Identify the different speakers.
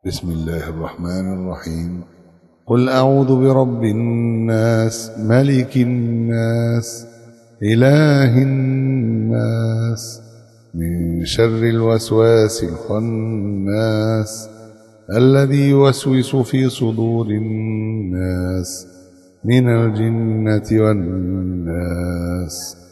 Speaker 1: بسم الله الرحمن الرحيم. قل أعوذ برب الناس ملك الناس إله الناس من شر الوسواس الخناس الذي يوسوس في صدور الناس من الجنة والناس.